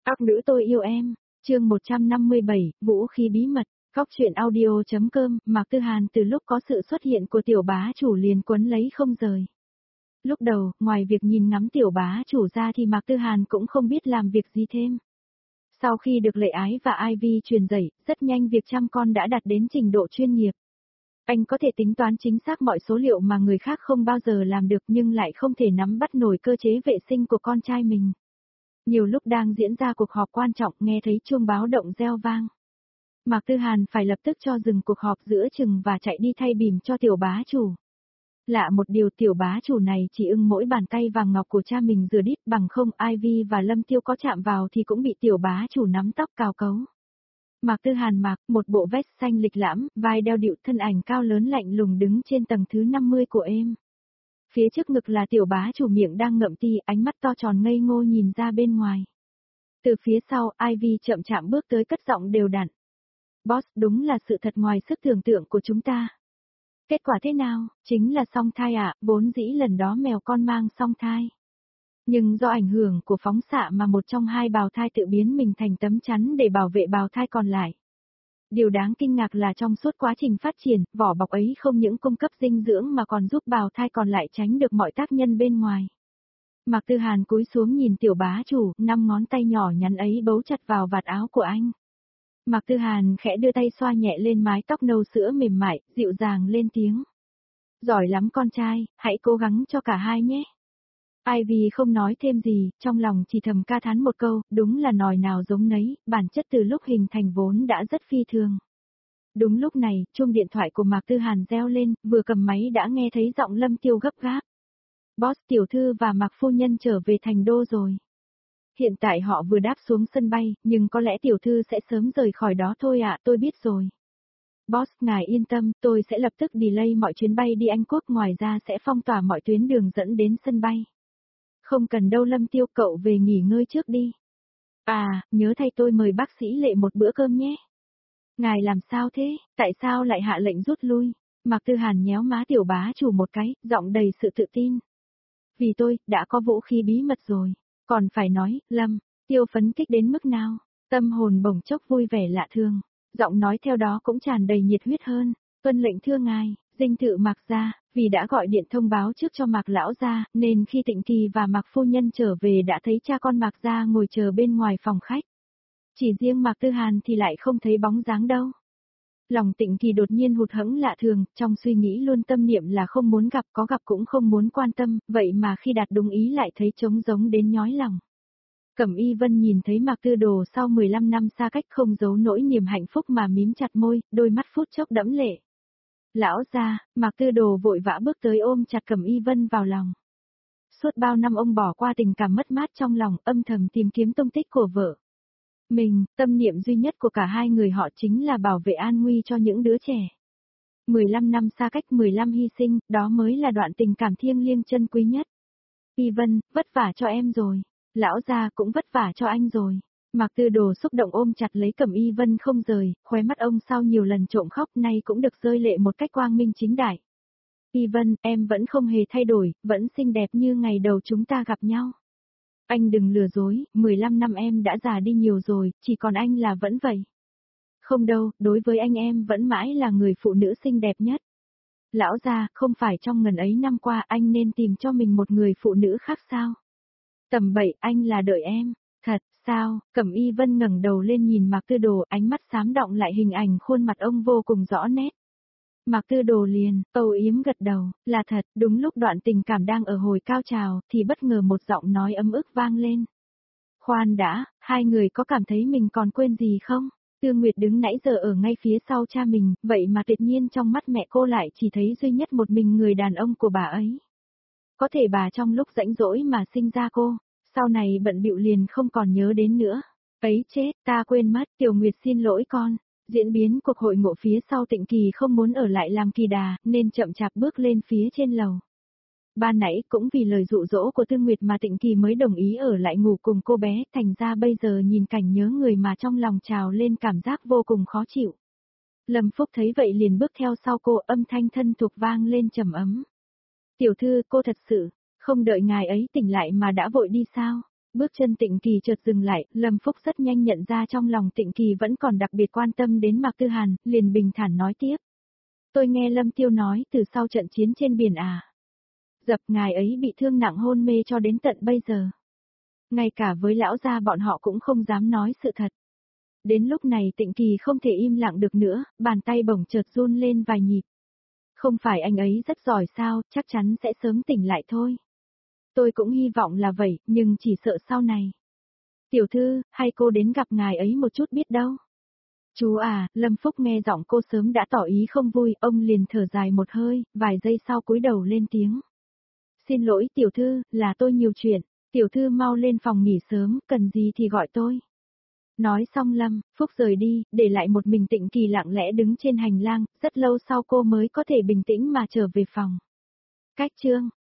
Các nữ tôi yêu em, chương 157, vũ khí bí mật, góc truyện audio.com, Mạc Tư Hàn từ lúc có sự xuất hiện của tiểu bá chủ liền quấn lấy không rời. Lúc đầu, ngoài việc nhìn ngắm tiểu bá chủ ra thì Mạc Tư Hàn cũng không biết làm việc gì thêm. Sau khi được Lệ Ái và Ivy truyền dạy, rất nhanh việc chăm con đã đạt đến trình độ chuyên nghiệp. Anh có thể tính toán chính xác mọi số liệu mà người khác không bao giờ làm được nhưng lại không thể nắm bắt nổi cơ chế vệ sinh của con trai mình. Nhiều lúc đang diễn ra cuộc họp quan trọng nghe thấy chuông báo động reo vang. Mạc Tư Hàn phải lập tức cho dừng cuộc họp giữa chừng và chạy đi thay bỉm cho tiểu bá chủ. Lạ một điều tiểu bá chủ này chỉ ưng mỗi bàn tay vàng ngọc của cha mình rửa đít bằng không Ivy và Lâm Tiêu có chạm vào thì cũng bị tiểu bá chủ nắm tóc cào cấu. Mạc Tư Hàn mặc một bộ vest xanh lịch lãm, vai đeo điệu thân ảnh cao lớn lạnh lùng đứng trên tầng thứ 50 của em. Phía trước ngực là tiểu bá chủ miệng đang ngậm ti, ánh mắt to tròn ngây ngô nhìn ra bên ngoài. Từ phía sau, Ivy chậm chạm bước tới cất giọng đều đặn. Boss, đúng là sự thật ngoài sức tưởng tượng của chúng ta. Kết quả thế nào? Chính là song thai ạ, vốn dĩ lần đó mèo con mang song thai. Nhưng do ảnh hưởng của phóng xạ mà một trong hai bào thai tự biến mình thành tấm chắn để bảo vệ bào thai còn lại. Điều đáng kinh ngạc là trong suốt quá trình phát triển, vỏ bọc ấy không những cung cấp dinh dưỡng mà còn giúp bào thai còn lại tránh được mọi tác nhân bên ngoài. Mạc Tư Hàn cúi xuống nhìn tiểu bá chủ, 5 ngón tay nhỏ nhắn ấy bấu chặt vào vạt áo của anh. Mạc Tư Hàn khẽ đưa tay xoa nhẹ lên mái tóc nâu sữa mềm mại, dịu dàng lên tiếng. Giỏi lắm con trai, hãy cố gắng cho cả hai nhé. Ivy không nói thêm gì, trong lòng chỉ thầm ca thán một câu, đúng là nòi nào giống nấy, bản chất từ lúc hình thành vốn đã rất phi thường. Đúng lúc này, chuông điện thoại của Mạc Tư Hàn reo lên, vừa cầm máy đã nghe thấy giọng Lâm Tiêu gấp gáp. Boss, tiểu thư và Mạc phu nhân trở về thành đô rồi. Hiện tại họ vừa đáp xuống sân bay, nhưng có lẽ tiểu thư sẽ sớm rời khỏi đó thôi ạ, tôi biết rồi. Boss, ngài yên tâm, tôi sẽ lập tức delay mọi chuyến bay đi Anh Quốc, ngoài ra sẽ phong tỏa mọi tuyến đường dẫn đến sân bay. Không cần đâu Lâm Tiêu, cậu về nghỉ ngơi trước đi. À, nhớ thay tôi mời bác sĩ Lệ một bữa cơm nhé. Ngài làm sao thế, tại sao lại hạ lệnh rút lui? Mạc Tư Hàn nhéo má tiểu bá chủ một cái, giọng đầy sự tự tin. Vì tôi, đã có vũ khí bí mật rồi. Còn phải nói, Lâm, Tiêu phấn kích đến mức nào? Tâm hồn bỗng chốc vui vẻ lạ thường. Giọng nói theo đó cũng tràn đầy nhiệt huyết hơn. Tuân lệnh thưa ngài, dinh thự Mạc gia, vì đã gọi điện thông báo trước cho Mạc lão gia, nên khi Tịnh Kỳ và Mạc phu nhân trở về đã thấy cha con Mạc gia ngồi chờ bên ngoài phòng khách. Chỉ riêng Mạc Tư Hàn thì lại không thấy bóng dáng đâu. Lòng Tịnh Kỳ đột nhiên hụt hẫng lạ thường, trong suy nghĩ luôn tâm niệm là không muốn gặp, có gặp cũng không muốn quan tâm, vậy mà khi đạt đúng ý lại thấy trống giống đến nhói lòng. Cẩm Y Vân nhìn thấy Mạc Tư Đồ sau 15 năm xa cách không giấu nỗi niềm hạnh phúc mà mím chặt môi, đôi mắt phút chốc đẫm lệ. Lão gia, Mạc Tư Đồ vội vã bước tới ôm chặt Cẩm Y Vân vào lòng. Suốt bao năm ông bỏ qua tình cảm mất mát trong lòng, âm thầm tìm kiếm tung tích của vợ mình, tâm niệm duy nhất của cả hai người họ chính là bảo vệ an nguy cho những đứa trẻ. 15 năm xa cách, 15 hy sinh, đó mới là đoạn tình cảm thiêng liêng chân quý nhất. Y Vân, vất vả cho em rồi. Lão gia cũng vất vả cho anh rồi. Mạc Tư Đồ xúc động ôm chặt lấy Cẩm Y Vân không rời, khóe mắt ông sau nhiều lần trộm khóc nay cũng được rơi lệ một cách quang minh chính đại. Y Vân, em vẫn không hề thay đổi, vẫn xinh đẹp như ngày đầu chúng ta gặp nhau. Anh đừng lừa dối, 15 năm em đã già đi nhiều rồi, chỉ còn anh là vẫn vậy. Không đâu, đối với anh em vẫn mãi là người phụ nữ xinh đẹp nhất. Lão gia, không phải trong ngần ấy năm qua anh nên tìm cho mình một người phụ nữ khác sao? Tầm bậy, anh là đợi em. Thật, sao? Cẩm Y Vân ngẩng đầu lên nhìn Mạc Tư Đồ, ánh mắt xám động lại hình ảnh khuôn mặt ông vô cùng rõ nét. Mạc Tư Đồ liền, âu yếm gật đầu, là thật, đúng lúc đoạn tình cảm đang ở hồi cao trào, thì bất ngờ một giọng nói ấm ức vang lên. Khoan đã, hai người có cảm thấy mình còn quên gì không? Tư Nguyệt đứng nãy giờ ở ngay phía sau cha mình, vậy mà tuyệt nhiên trong mắt mẹ cô lại chỉ thấy duy nhất một mình người đàn ông của bà ấy. Có thể bà trong lúc rãnh rỗi mà sinh ra cô, sau này bận bịu liền không còn nhớ đến nữa. Ấy chết, ta quên mất, Tiểu Nguyệt xin lỗi con. Diễn biến cuộc hội ngộ phía sau Tịnh Kỳ không muốn ở lại làm kỳ đà, nên chậm chạp bước lên phía trên lầu. Ban nãy cũng vì lời dụ dỗ của Tư Nguyệt mà Tịnh Kỳ mới đồng ý ở lại ngủ cùng cô bé, thành ra bây giờ nhìn cảnh nhớ người mà trong lòng trào lên cảm giác vô cùng khó chịu. Lâm Phúc thấy vậy liền bước theo sau cô, âm thanh thân thuộc vang lên trầm ấm. Tiểu thư, cô thật sự, không đợi ngài ấy tỉnh lại mà đã vội đi sao? Bước chân Tịnh Kỳ chợt dừng lại, Lâm Phúc rất nhanh nhận ra trong lòng Tịnh Kỳ vẫn còn đặc biệt quan tâm đến Mạc Tư Hàn, liền bình thản nói tiếp. Tôi nghe Lâm Tiêu nói từ sau trận chiến trên biển à. Dập ngài ấy bị thương nặng hôn mê cho đến tận bây giờ. Ngay cả với lão gia bọn họ cũng không dám nói sự thật. Đến lúc này Tịnh Kỳ không thể im lặng được nữa, bàn tay bỗng chợt run lên vài nhịp. Không phải anh ấy rất giỏi sao, chắc chắn sẽ sớm tỉnh lại thôi. Tôi cũng hy vọng là vậy, nhưng chỉ sợ sau này. Tiểu thư, hay cô đến gặp ngài ấy một chút biết đâu. Chú à, Lâm Phúc nghe giọng cô sớm đã tỏ ý không vui, ông liền thở dài một hơi, vài giây sau cúi đầu lên tiếng. Xin lỗi tiểu thư, là tôi nhiều chuyện, tiểu thư mau lên phòng nghỉ sớm, cần gì thì gọi tôi. Nói xong Lâm Phúc rời đi, để lại một mình Tịnh Kỳ lặng lẽ đứng trên hành lang, rất lâu sau cô mới có thể bình tĩnh mà trở về phòng. Cách chương